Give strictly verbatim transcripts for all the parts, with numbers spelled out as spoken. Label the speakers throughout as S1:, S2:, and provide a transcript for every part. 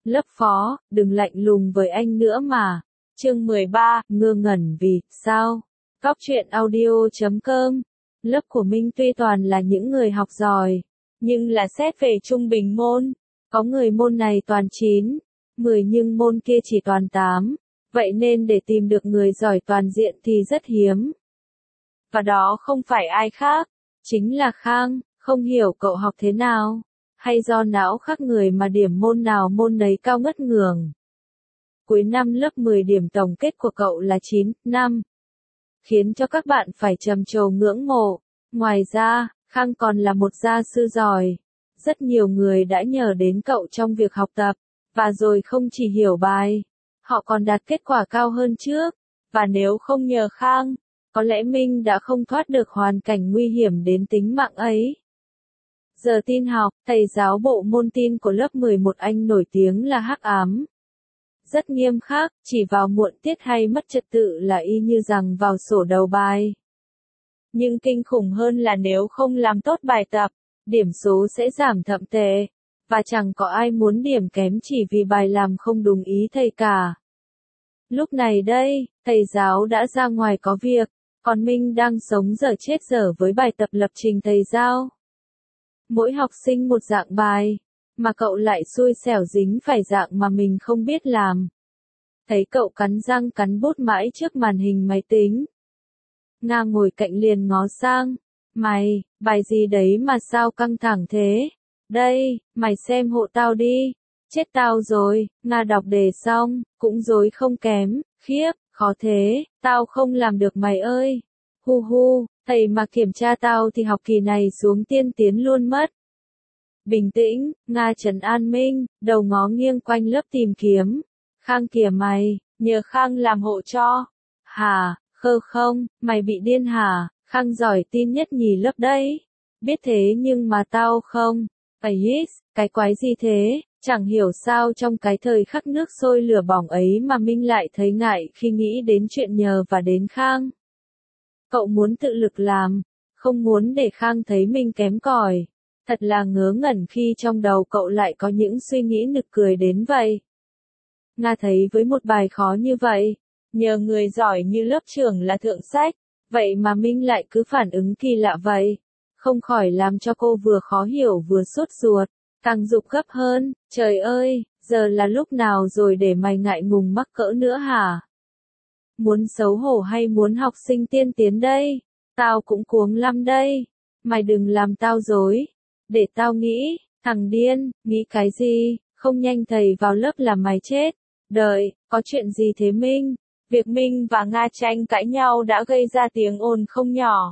S1: Lớp phó, đừng lạnh lùng với anh nữa mà. Chương mười ba, ngơ ngẩn vì, sao? Cóc truyện audio chấm com. Lớp của Minh tuy toàn là những người học giỏi, nhưng là xét về trung bình môn. Có người môn này toàn chín, mười nhưng môn kia chỉ toàn tám. Vậy nên để tìm được người giỏi toàn diện thì rất hiếm. Và đó không phải ai khác, chính là Khang. Không hiểu cậu học thế nào, hay do não khác người mà điểm môn nào môn nấy cao ngất ngường. Cuối năm lớp mười điểm tổng kết của cậu là chín, năm. Khiến cho các bạn phải trầm trồ ngưỡng mộ. Ngoài ra, Khang còn là một gia sư giỏi. Rất nhiều người đã nhờ đến cậu trong việc học tập, và rồi không chỉ hiểu bài, họ còn đạt kết quả cao hơn trước. Và nếu không nhờ Khang, có lẽ Minh đã không thoát được hoàn cảnh nguy hiểm đến tính mạng ấy. Giờ tin học, thầy giáo bộ môn tin của lớp mười một anh nổi tiếng là hắc ám. Rất nghiêm khắc, chỉ vào muộn tiết hay mất trật tự là y như rằng vào sổ đầu bài. Nhưng kinh khủng hơn là nếu không làm tốt bài tập, điểm số sẽ giảm thậm tệ, và chẳng có ai muốn điểm kém chỉ vì bài làm không đúng ý thầy cả. Lúc này đây, thầy giáo đã ra ngoài có việc, còn Minh đang sống dở chết dở với bài tập lập trình thầy giao. Mỗi học sinh một dạng bài, mà cậu lại xui xẻo dính phải dạng mà mình không biết làm. Thấy cậu cắn răng cắn bút mãi trước màn hình máy tính. Nga ngồi cạnh liền ngó sang. Mày, bài gì đấy mà sao căng thẳng thế? Đây, mày xem hộ tao đi. Chết tao rồi. Nga đọc đề xong, cũng rối không kém. Khiếp, khó thế, tao không làm được mày ơi. Hu hu, thầy mà kiểm tra tao thì học kỳ này xuống tiên tiến luôn mất. Bình tĩnh, Nga trấn an Minh, đầu ngó nghiêng quanh lớp tìm kiếm. Khang kìa mày, nhờ Khang làm hộ cho. Hả, khơ không, mày bị điên hả? Khang giỏi tin nhất nhì lớp đấy. Biết thế nhưng mà tao không. Ayis, cái quái gì thế? Chẳng hiểu sao trong cái thời khắc nước sôi lửa bỏng ấy mà Minh lại thấy ngại khi nghĩ đến chuyện nhờ và đến Khang. Cậu muốn tự lực làm, không muốn để Khang thấy mình kém cỏi. Thật là ngớ ngẩn khi trong đầu cậu lại có những suy nghĩ nực cười đến vậy. Nga thấy với một bài khó như vậy, nhờ người giỏi như lớp trưởng là thượng sách, vậy mà Minh lại cứ phản ứng kỳ lạ vậy. Không khỏi làm cho cô vừa khó hiểu vừa sốt ruột, càng giục gấp hơn, trời ơi, giờ là lúc nào rồi để mày ngại ngùng mắc cỡ nữa hả? Muốn xấu hổ hay muốn học sinh tiên tiến đây? Tao cũng cuống lắm đây. Mày đừng làm tao dối. Để tao nghĩ, thằng điên, nghĩ cái gì, không nhanh thầy vào lớp là mày chết. Đợi, có chuyện gì thế Minh? Việc Minh và Nga tranh cãi nhau đã gây ra tiếng ồn không nhỏ,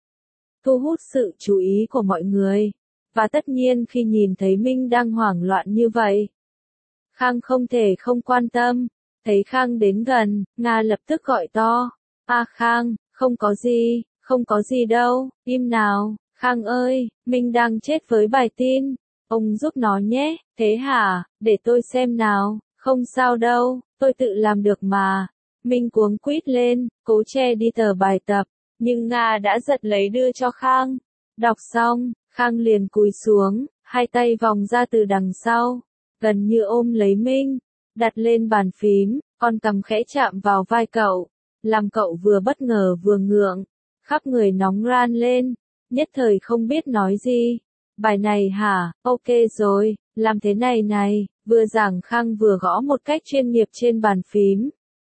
S1: thu hút sự chú ý của mọi người. Và tất nhiên khi nhìn thấy Minh đang hoảng loạn như vậy, Khang không thể không quan tâm. Thấy Khang đến gần, Nga lập tức gọi to. A Khang, không có gì, không có gì đâu, im nào. Khang ơi, Minh đang chết với bài tin. Ông giúp nó nhé. Thế hả, để tôi xem nào. Không sao đâu, tôi tự làm được mà. Minh cuống quýt lên, cố che đi tờ bài tập. Nhưng Nga đã giật lấy đưa cho Khang. Đọc xong, Khang liền cúi xuống, hai tay vòng ra từ đằng sau, gần như ôm lấy Minh, đặt lên bàn phím, con cằm khẽ chạm vào vai cậu, làm cậu vừa bất ngờ vừa ngượng, khắp người nóng ran lên, nhất thời không biết nói gì. Bài này hả, ok rồi, làm thế này này, vừa giảng Khang vừa gõ một cách chuyên nghiệp trên bàn phím.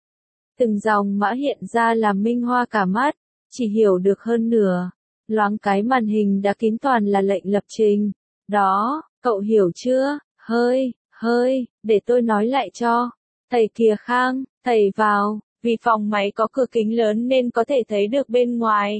S1: Từng dòng mã hiện ra làm Minh hoa cả mắt, chỉ hiểu được hơn nửa. Loáng cái màn hình đã kín toàn là lệnh lập trình. Đó, cậu hiểu chưa? Hơi, hơi, để tôi nói lại cho. Thầy kìa Khang, thầy vào, vì phòng máy có cửa kính lớn nên có thể thấy được bên ngoài.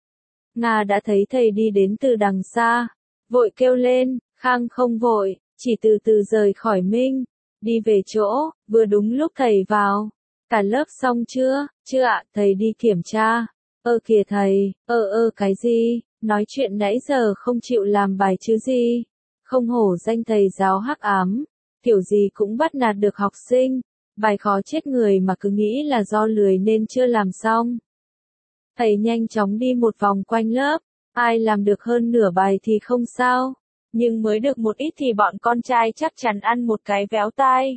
S1: Nga đã thấy thầy đi đến từ đằng xa, vội kêu lên. Khang không vội, chỉ từ từ rời khỏi Minh, đi về chỗ, vừa đúng lúc thầy vào. Cả lớp xong chưa? Chưa ạ, thầy đi kiểm tra. Ơ kìa thầy, ơ ơ cái gì, nói chuyện nãy giờ không chịu làm bài chứ gì. Không hổ danh thầy giáo hắc ám, kiểu gì cũng bắt nạt được học sinh. Bài khó chết người mà cứ nghĩ là do lười nên chưa làm xong. Thầy nhanh chóng đi một vòng quanh lớp, ai làm được hơn nửa bài thì không sao. Nhưng mới được một ít thì bọn con trai chắc chắn ăn một cái véo tai.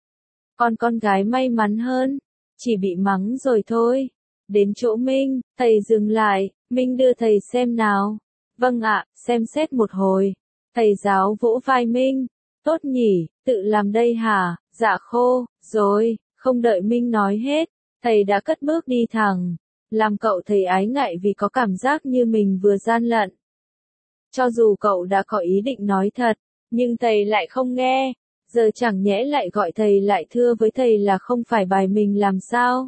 S1: Còn con gái may mắn hơn, chỉ bị mắng rồi thôi. Đến chỗ Minh, thầy dừng lại, Minh đưa thầy xem nào. Vâng ạ, xem xét một hồi. Thầy giáo vỗ vai Minh. Tốt nhỉ, tự làm đây hả? Dạ khô, rồi, không đợi Minh nói hết, thầy đã cất bước đi thẳng. Làm cậu thầy ái ngại vì có cảm giác như mình vừa gian lận. Cho dù cậu đã có ý định nói thật, nhưng thầy lại không nghe. Giờ chẳng nhẽ lại gọi thầy lại thưa với thầy là không phải bài mình làm sao?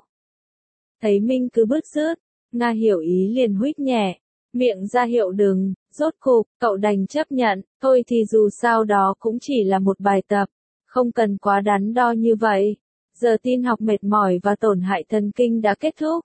S1: Thấy Minh cứ bứt rứt, Nga hiểu ý liền huýt nhẹ, miệng ra hiệu đừng, rốt cục, cậu đành chấp nhận, thôi thì dù sao đó cũng chỉ là một bài tập, không cần quá đắn đo như vậy. Giờ tin học mệt mỏi và tổn hại thần kinh đã kết thúc.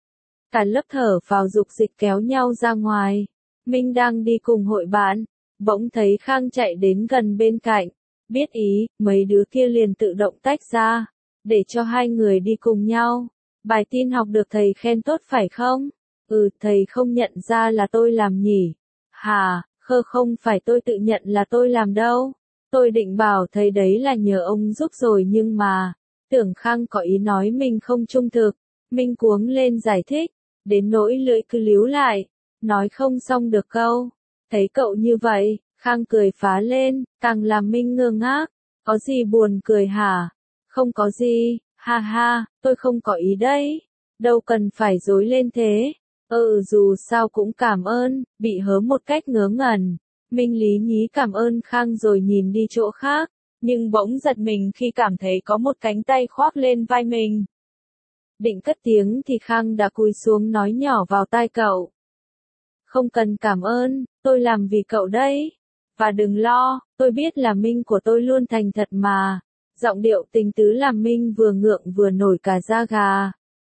S1: Cả lớp thở vào dục dịch kéo nhau ra ngoài. Minh đang đi cùng hội bạn, bỗng thấy Khang chạy đến gần bên cạnh. Biết ý, mấy đứa kia liền tự động tách ra, để cho hai người đi cùng nhau. Bài tin học được thầy khen tốt phải không? Ừ, thầy không nhận ra là tôi làm nhỉ? Hà, khơ không phải tôi tự nhận là tôi làm đâu. Tôi định bảo thầy đấy là nhờ ông giúp rồi nhưng mà, tưởng Khang có ý nói mình không trung thực. Minh cuống lên giải thích, đến nỗi lưỡi cứ líu lại, nói không xong được câu. Thấy cậu như vậy, Khang cười phá lên, càng làm Minh ngơ ngác. Có gì buồn cười hả? Không có gì, ha ha, tôi không có ý đấy. Đâu cần phải dối lên thế. Ừ dù sao cũng cảm ơn, bị hớ một cách ngớ ngẩn. Minh lý nhí cảm ơn Khang rồi nhìn đi chỗ khác, nhưng bỗng giật mình khi cảm thấy có một cánh tay khoác lên vai mình. Định cất tiếng thì Khang đã cúi xuống nói nhỏ vào tai cậu. Không cần cảm ơn, tôi làm vì cậu đấy. Và đừng lo, tôi biết là Minh của tôi luôn thành thật mà. Giọng điệu tình tứ làm Minh vừa ngượng vừa nổi cả da gà.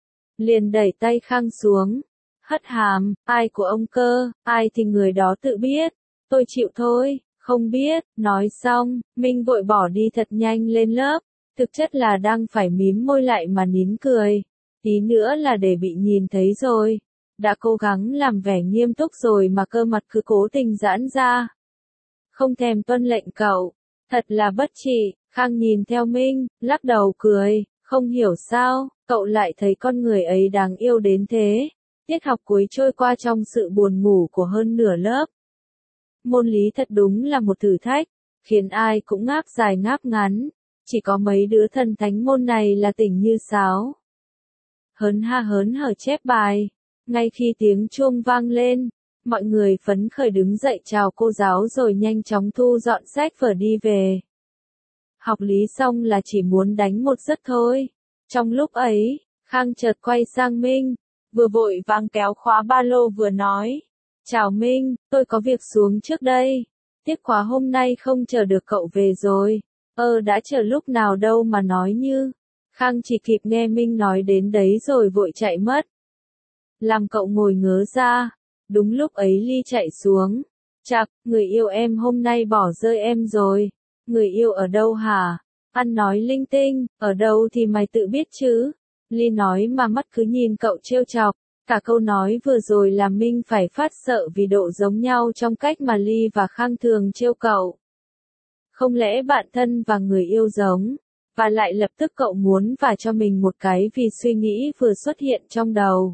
S1: Liền đẩy tay Khang xuống. Hất hàm, ai của ông cơ, ai thì người đó tự biết. Tôi chịu thôi, không biết. Nói xong, Minh vội bỏ đi thật nhanh lên lớp. Thực chất là đang phải mím môi lại mà nín cười. Tí nữa là để bị nhìn thấy rồi. Đã cố gắng làm vẻ nghiêm túc rồi mà cơ mặt cứ cố tình giãn ra. Không thèm tuân lệnh cậu. Thật là bất trị. Khang nhìn theo Minh, lắc đầu cười. Không hiểu sao, cậu lại thấy con người ấy đáng yêu đến thế. Tiết học cuối trôi qua trong sự buồn ngủ của hơn nửa lớp. Môn lý thật đúng là một thử thách, khiến ai cũng ngáp dài ngáp ngắn. Chỉ có mấy đứa thần thánh môn này là tỉnh như sáo. Hớn ha hớn hở chép bài. Ngay khi tiếng chuông vang lên, mọi người phấn khởi đứng dậy chào cô giáo rồi nhanh chóng thu dọn sách vở đi về. Học lý xong là chỉ muốn đánh một giấc thôi. Trong lúc ấy, Khang chợt quay sang Minh, vừa vội vàng kéo khóa ba lô vừa nói. Chào Minh, tôi có việc xuống trước đây. Tiếc quá hôm nay không chờ được cậu về rồi. Ơ đã chờ lúc nào đâu mà nói như. Khang chỉ kịp nghe Minh nói đến đấy rồi vội chạy mất. Làm cậu ngồi ngớ ra. Đúng lúc ấy Ly chạy xuống. Chạc, người yêu em hôm nay bỏ rơi em rồi. Người yêu ở đâu hả? Ăn nói linh tinh, ở đâu thì mày tự biết chứ. Ly nói mà mắt cứ nhìn cậu trêu chọc. Cả câu nói vừa rồi làm Minh phải phát sợ vì độ giống nhau trong cách mà Ly và Khang thường trêu cậu. Không lẽ bạn thân và người yêu giống, và lại lập tức cậu muốn vả cho mình một cái vì suy nghĩ vừa xuất hiện trong đầu.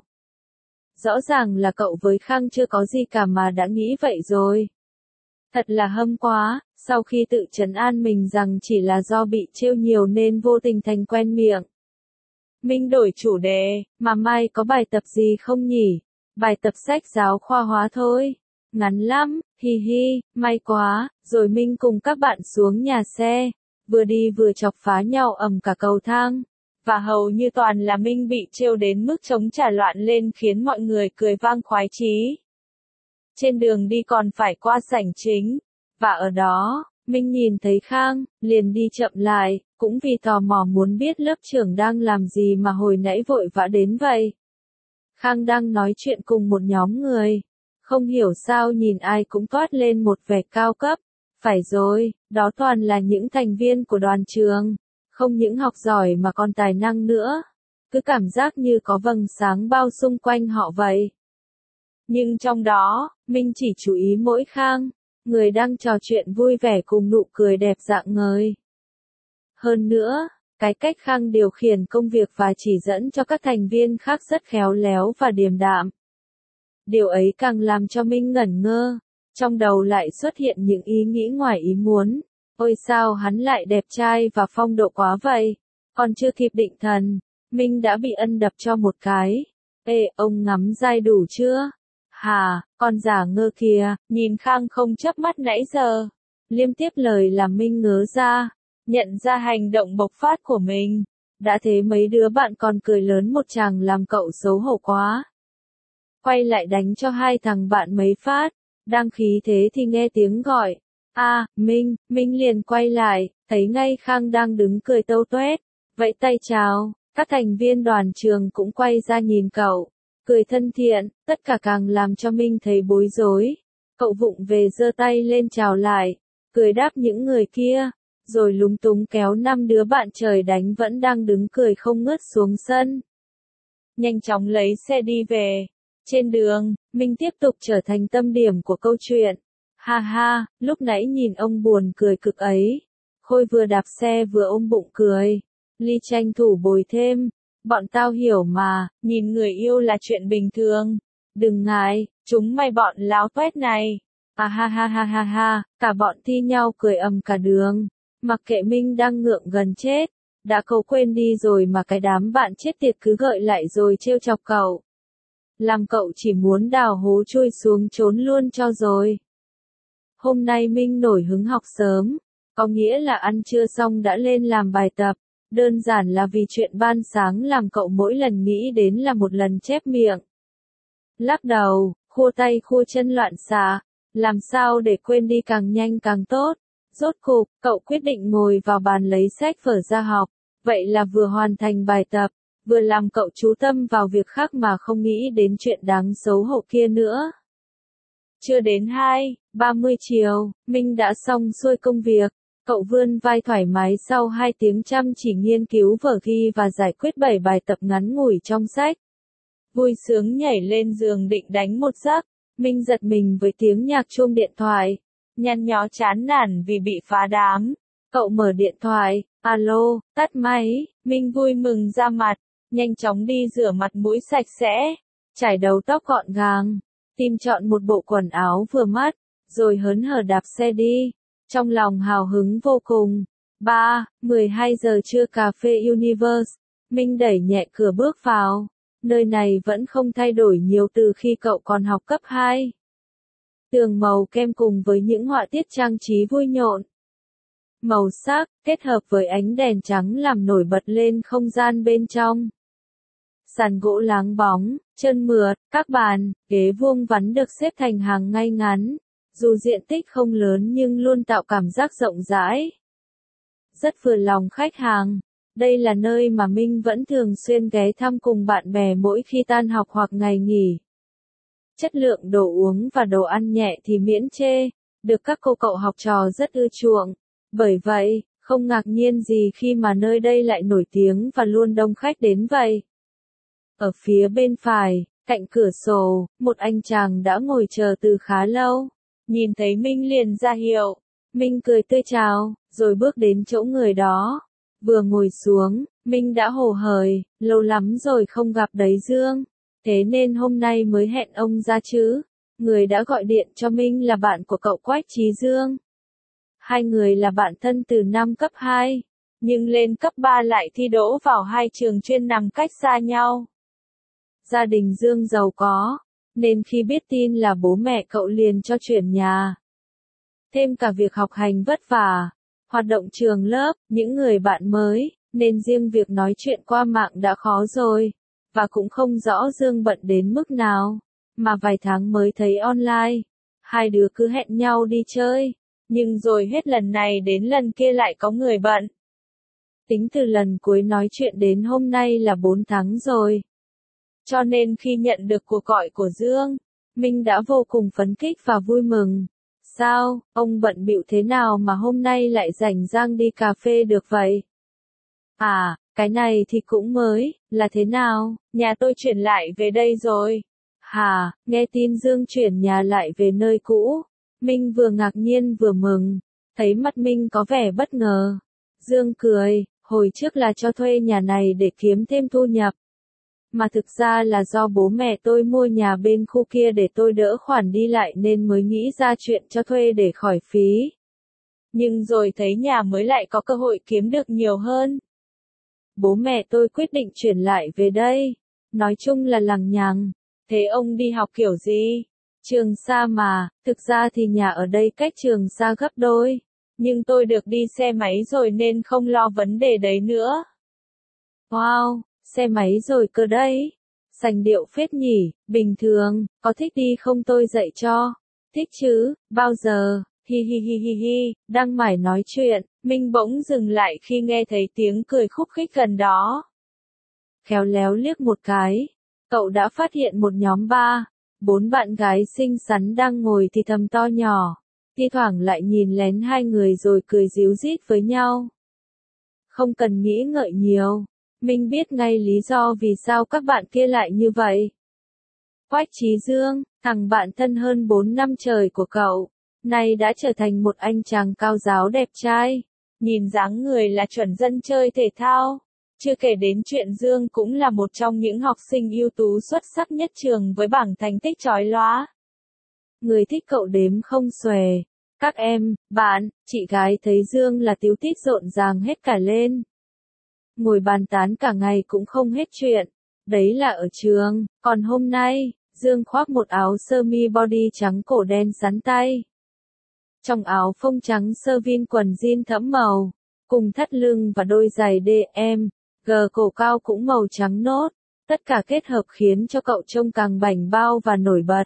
S1: Rõ ràng là cậu với Khang chưa có gì cả mà đã nghĩ vậy rồi. Thật là hâm quá, sau khi tự trấn an mình rằng chỉ là do bị trêu nhiều nên vô tình thành quen miệng. Minh đổi chủ đề, mà mai có bài tập gì không nhỉ? Bài tập sách giáo khoa hóa thôi. Ngắn lắm, hi hi, may quá, rồi Minh cùng các bạn xuống nhà xe. Vừa đi vừa chọc phá nhau ầm cả cầu thang. Và hầu như toàn là Minh bị trêu đến mức trống trả loạn lên khiến mọi người cười vang khoái chí. Trên đường đi còn phải qua sảnh chính. Và ở đó, Minh nhìn thấy Khang, liền đi chậm lại, cũng vì tò mò muốn biết lớp trưởng đang làm gì mà hồi nãy vội vã đến vậy. Khang đang nói chuyện cùng một nhóm người. Không hiểu sao nhìn ai cũng toát lên một vẻ cao cấp. Phải rồi, đó toàn là những thành viên của đoàn trường. Không những học giỏi mà còn tài năng nữa. Cứ cảm giác như có vầng sáng bao xung quanh họ vậy. Nhưng trong đó, Minh chỉ chú ý mỗi Khang. người đang trò chuyện vui vẻ cùng nụ cười đẹp rạng ngời. Hơn nữa, cái cách Khang điều khiển công việc và chỉ dẫn cho các thành viên khác rất khéo léo và điềm đạm. Điều ấy càng làm cho Minh ngẩn ngơ, trong đầu lại xuất hiện những ý nghĩ ngoài ý muốn. Ôi sao hắn lại đẹp trai và phong độ quá vậy, còn chưa kịp định thần, Minh đã bị ân đập cho một cái. Ê, ông ngắm dai đủ chưa? Hà, con giả ngơ kìa, nhìn Khang không chớp mắt nãy giờ. Liêm tiếp lời làm Minh ngớ ra, nhận ra hành động bộc phát của mình. Đã thế mấy đứa bạn còn cười lớn một tràng làm cậu xấu hổ quá. Quay lại đánh cho hai thằng bạn mấy phát, đang khí thế thì nghe tiếng gọi. A, à, Minh, Minh liền quay lại, thấy ngay Khang đang đứng cười tâu tuét, vẫy tay chào, các thành viên đoàn trường cũng quay ra nhìn cậu, cười thân thiện, tất cả càng làm cho Minh thấy bối rối. Cậu vụng về giơ tay lên chào lại, cười đáp những người kia, rồi lúng túng kéo năm đứa bạn trời đánh vẫn đang đứng cười không ngớt xuống sân. Nhanh chóng lấy xe đi về. Trên đường, Minh tiếp tục trở thành tâm điểm của câu chuyện. Ha ha, lúc nãy nhìn ông buồn cười cực ấy. Khôi vừa đạp xe vừa ôm bụng cười. Ly tranh thủ bồi thêm. Bọn tao hiểu mà, nhìn người yêu là chuyện bình thường. Đừng ngại, chúng mày bọn láo toét này. À ha ha ha ha ha, cả bọn thi nhau cười ầm cả đường. Mặc kệ Minh đang ngượng gần chết. Đã cậu quên đi rồi mà cái đám bạn chết tiệt cứ gợi lại rồi trêu chọc cậu. Làm cậu chỉ muốn đào hố chui xuống trốn luôn cho rồi. Hôm nay Minh nổi hứng học sớm, có nghĩa là ăn trưa xong đã lên làm bài tập, đơn giản là vì chuyện ban sáng làm cậu mỗi lần nghĩ đến là một lần chép miệng. Lắc đầu, khua tay khua chân loạn xạ, làm sao để quên đi càng nhanh càng tốt. Rốt cục, cậu quyết định ngồi vào bàn lấy sách vở ra học, vậy là vừa hoàn thành bài tập, vừa làm cậu chú tâm vào việc khác mà không nghĩ đến chuyện đáng xấu hổ kia nữa. Chưa đến hai, ba mươi chiều, Minh đã xong xuôi công việc, cậu vươn vai thoải mái sau hai tiếng chăm chỉ nghiên cứu vở ghi và giải quyết bảy bài tập ngắn ngủi trong sách. Vui sướng nhảy lên giường định đánh một giấc, Minh giật mình với tiếng nhạc chuông điện thoại, nhăn nhó chán nản vì bị phá đám. Cậu mở điện thoại, alo, tắt máy, Minh vui mừng ra mặt, nhanh chóng đi rửa mặt mũi sạch sẽ, chải đầu tóc gọn gàng, tìm chọn một bộ quần áo vừa mắt, rồi hớn hở đạp xe đi, trong lòng hào hứng vô cùng. ba, mười hai giờ trưa cà phê Universe, Minh đẩy nhẹ cửa bước vào, nơi này vẫn không thay đổi nhiều từ khi cậu còn học cấp hai. Tường màu kem cùng với những họa tiết trang trí vui nhộn. Màu sắc, kết hợp với ánh đèn trắng làm nổi bật lên không gian bên trong. Sàn gỗ láng bóng, trơn mượt, các bàn, ghế vuông vắn được xếp thành hàng ngay ngắn. Dù diện tích không lớn nhưng luôn tạo cảm giác rộng rãi. Rất vừa lòng khách hàng. Đây là nơi mà Minh vẫn thường xuyên ghé thăm cùng bạn bè mỗi khi tan học hoặc ngày nghỉ. Chất lượng đồ uống và đồ ăn nhẹ thì miễn chê, được các cô cậu học trò rất ưa chuộng. Bởi vậy, không ngạc nhiên gì khi mà nơi đây lại nổi tiếng và luôn đông khách đến vậy. Ở phía bên phải, cạnh cửa sổ, một anh chàng đã ngồi chờ từ khá lâu. Nhìn thấy Minh liền ra hiệu. Minh cười tươi chào, rồi bước đến chỗ người đó. Vừa ngồi xuống, Minh đã hổ hởi, lâu lắm rồi không gặp đấy Dương. Thế nên hôm nay mới hẹn ông ra chứ. Người đã gọi điện cho Minh là bạn của cậu Quách Chí Dương. Hai người là bạn thân từ năm cấp hai, nhưng lên cấp ba lại thi đỗ vào hai trường chuyên nằm cách xa nhau. Gia đình Dương giàu có, nên khi biết tin là bố mẹ cậu liền cho chuyển nhà. Thêm cả việc học hành vất vả, hoạt động trường lớp, những người bạn mới, nên riêng việc nói chuyện qua mạng đã khó rồi, và cũng không rõ Dương bận đến mức nào, mà vài tháng mới thấy online. Hai đứa cứ hẹn nhau đi chơi, nhưng rồi hết lần này đến lần kia lại có người bận. Tính từ lần cuối nói chuyện đến hôm nay là bốn tháng rồi. Cho nên khi nhận được cuộc gọi của Dương, Minh đã vô cùng phấn khích và vui mừng. Sao, ông bận bịu thế nào mà hôm nay lại rảnh rang đi cà phê được vậy? À, cái này thì cũng mới, là thế nào, nhà tôi chuyển lại về đây rồi. Hà, nghe tin Dương chuyển nhà lại về nơi cũ, Minh vừa ngạc nhiên vừa mừng, thấy mặt Minh có vẻ bất ngờ. Dương cười, hồi trước là cho thuê nhà này để kiếm thêm thu nhập. Mà thực ra là do bố mẹ tôi mua nhà bên khu kia để tôi đỡ khoản đi lại nên mới nghĩ ra chuyện cho thuê để khỏi phí. Nhưng rồi thấy nhà mới lại có cơ hội kiếm được nhiều hơn. Bố mẹ tôi quyết định chuyển lại về đây. Nói chung là lằng nhằng. Thế ông đi học kiểu gì? Trường xa mà, thực ra thì nhà ở đây cách trường xa gấp đôi. Nhưng tôi được đi xe máy rồi nên không lo vấn đề đấy nữa. Wow, xe máy rồi cơ đấy. Sành điệu phết nhỉ, bình thường, có thích đi không tôi dạy cho? Thích chứ, bao giờ? Hi hi hi hi hi, đang mải nói chuyện, Minh bỗng dừng lại khi nghe thấy tiếng cười khúc khích gần đó. Khéo léo liếc một cái, cậu đã phát hiện một nhóm ba, bốn bạn gái xinh xắn đang ngồi thì thầm to nhỏ, thi thoảng lại nhìn lén hai người rồi cười ríu rít với nhau. Không cần nghĩ ngợi nhiều, Minh biết ngay lý do vì sao các bạn kia lại như vậy. Quách Chí Dương, thằng bạn thân hơn bốn năm trời của cậu, nay đã trở thành một anh chàng cao ráo đẹp trai, nhìn dáng người là chuẩn dân chơi thể thao. Chưa kể đến chuyện Dương cũng là một trong những học sinh ưu tú xuất sắc nhất trường với bảng thành tích chói lóa. Người thích cậu đếm không xuể. Các em, bạn, chị gái thấy Dương là tíu tít rộn ràng hết cả lên. Ngồi bàn tán cả ngày cũng không hết chuyện. Đấy là ở trường, còn hôm nay, Dương khoác một áo sơ mi body trắng cổ đen sắn tay. Trong áo phông trắng sơ vin quần jean thẫm màu, cùng thắt lưng và đôi giày đê em, gờ cổ cao cũng màu trắng nốt, tất cả kết hợp khiến cho cậu trông càng bảnh bao và nổi bật.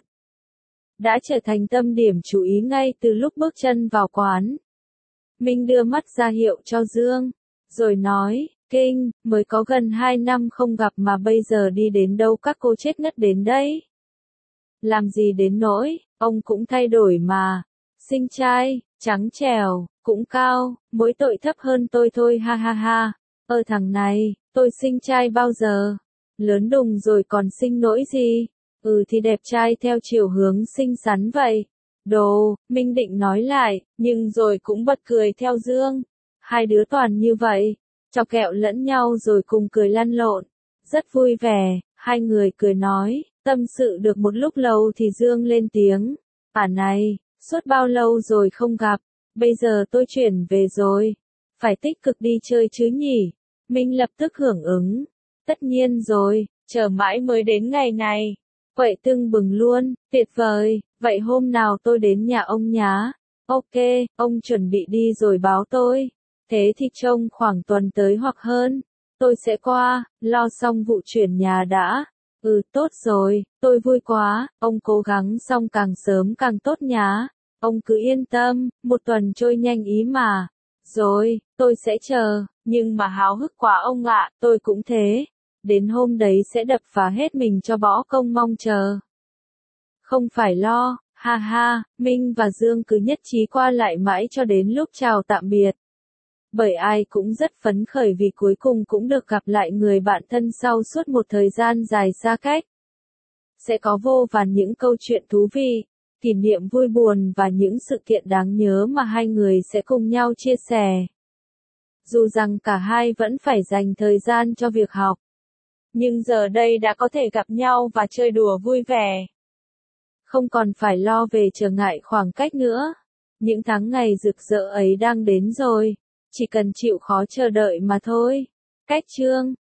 S1: Đã trở thành tâm điểm chú ý ngay từ lúc bước chân vào quán. Minh đưa mắt ra hiệu cho Dương, rồi nói, kinh, mới có gần hai năm không gặp mà bây giờ đi đến đâu các cô chết ngất đến đấy. Làm gì đến nỗi, ông cũng thay đổi mà. Xinh trai, trắng trẻo, cũng cao, mỗi tội thấp hơn tôi thôi ha ha ha. Ơ thằng này, tôi xinh trai bao giờ? Lớn đùng rồi còn xinh nỗi gì? Ừ thì đẹp trai theo chiều hướng xinh xắn vậy. Đồ, Minh định nói lại, nhưng rồi cũng bật cười theo Dương. Hai đứa toàn như vậy, chọc kẹo lẫn nhau rồi cùng cười lăn lộn. Rất vui vẻ, hai người cười nói, tâm sự được một lúc lâu thì Dương lên tiếng. À này, suốt bao lâu rồi không gặp, bây giờ tôi chuyển về rồi. Phải tích cực đi chơi chứ nhỉ? Minh lập tức hưởng ứng. Tất nhiên rồi, chờ mãi mới đến ngày này. Vậy tưng bừng luôn, tuyệt vời, vậy hôm nào tôi đến nhà ông nhá. Ok, ông chuẩn bị đi rồi báo tôi. Thế thì trông khoảng tuần tới hoặc hơn. Tôi sẽ qua, lo xong vụ chuyển nhà đã. Ừ tốt rồi, tôi vui quá, ông cố gắng xong càng sớm càng tốt nhá. Ông cứ yên tâm, một tuần trôi nhanh ý mà. Rồi, tôi sẽ chờ, nhưng mà háo hức quá ông ạ, tôi cũng thế. Đến hôm đấy sẽ đập phá hết mình cho bỏ công mong chờ. Không phải lo, ha ha, Minh và Dương cứ nhất trí qua lại mãi cho đến lúc chào tạm biệt. Bởi ai cũng rất phấn khởi vì cuối cùng cũng được gặp lại người bạn thân sau suốt một thời gian dài xa cách. Sẽ có vô vàn những câu chuyện thú vị, kỷ niệm vui buồn và những sự kiện đáng nhớ mà hai người sẽ cùng nhau chia sẻ. Dù rằng cả hai vẫn phải dành thời gian cho việc học, nhưng giờ đây đã có thể gặp nhau và chơi đùa vui vẻ. Không còn phải lo về trở ngại khoảng cách nữa. Những tháng ngày rực rỡ ấy đang đến rồi, chỉ cần chịu khó chờ đợi mà thôi. Cách chương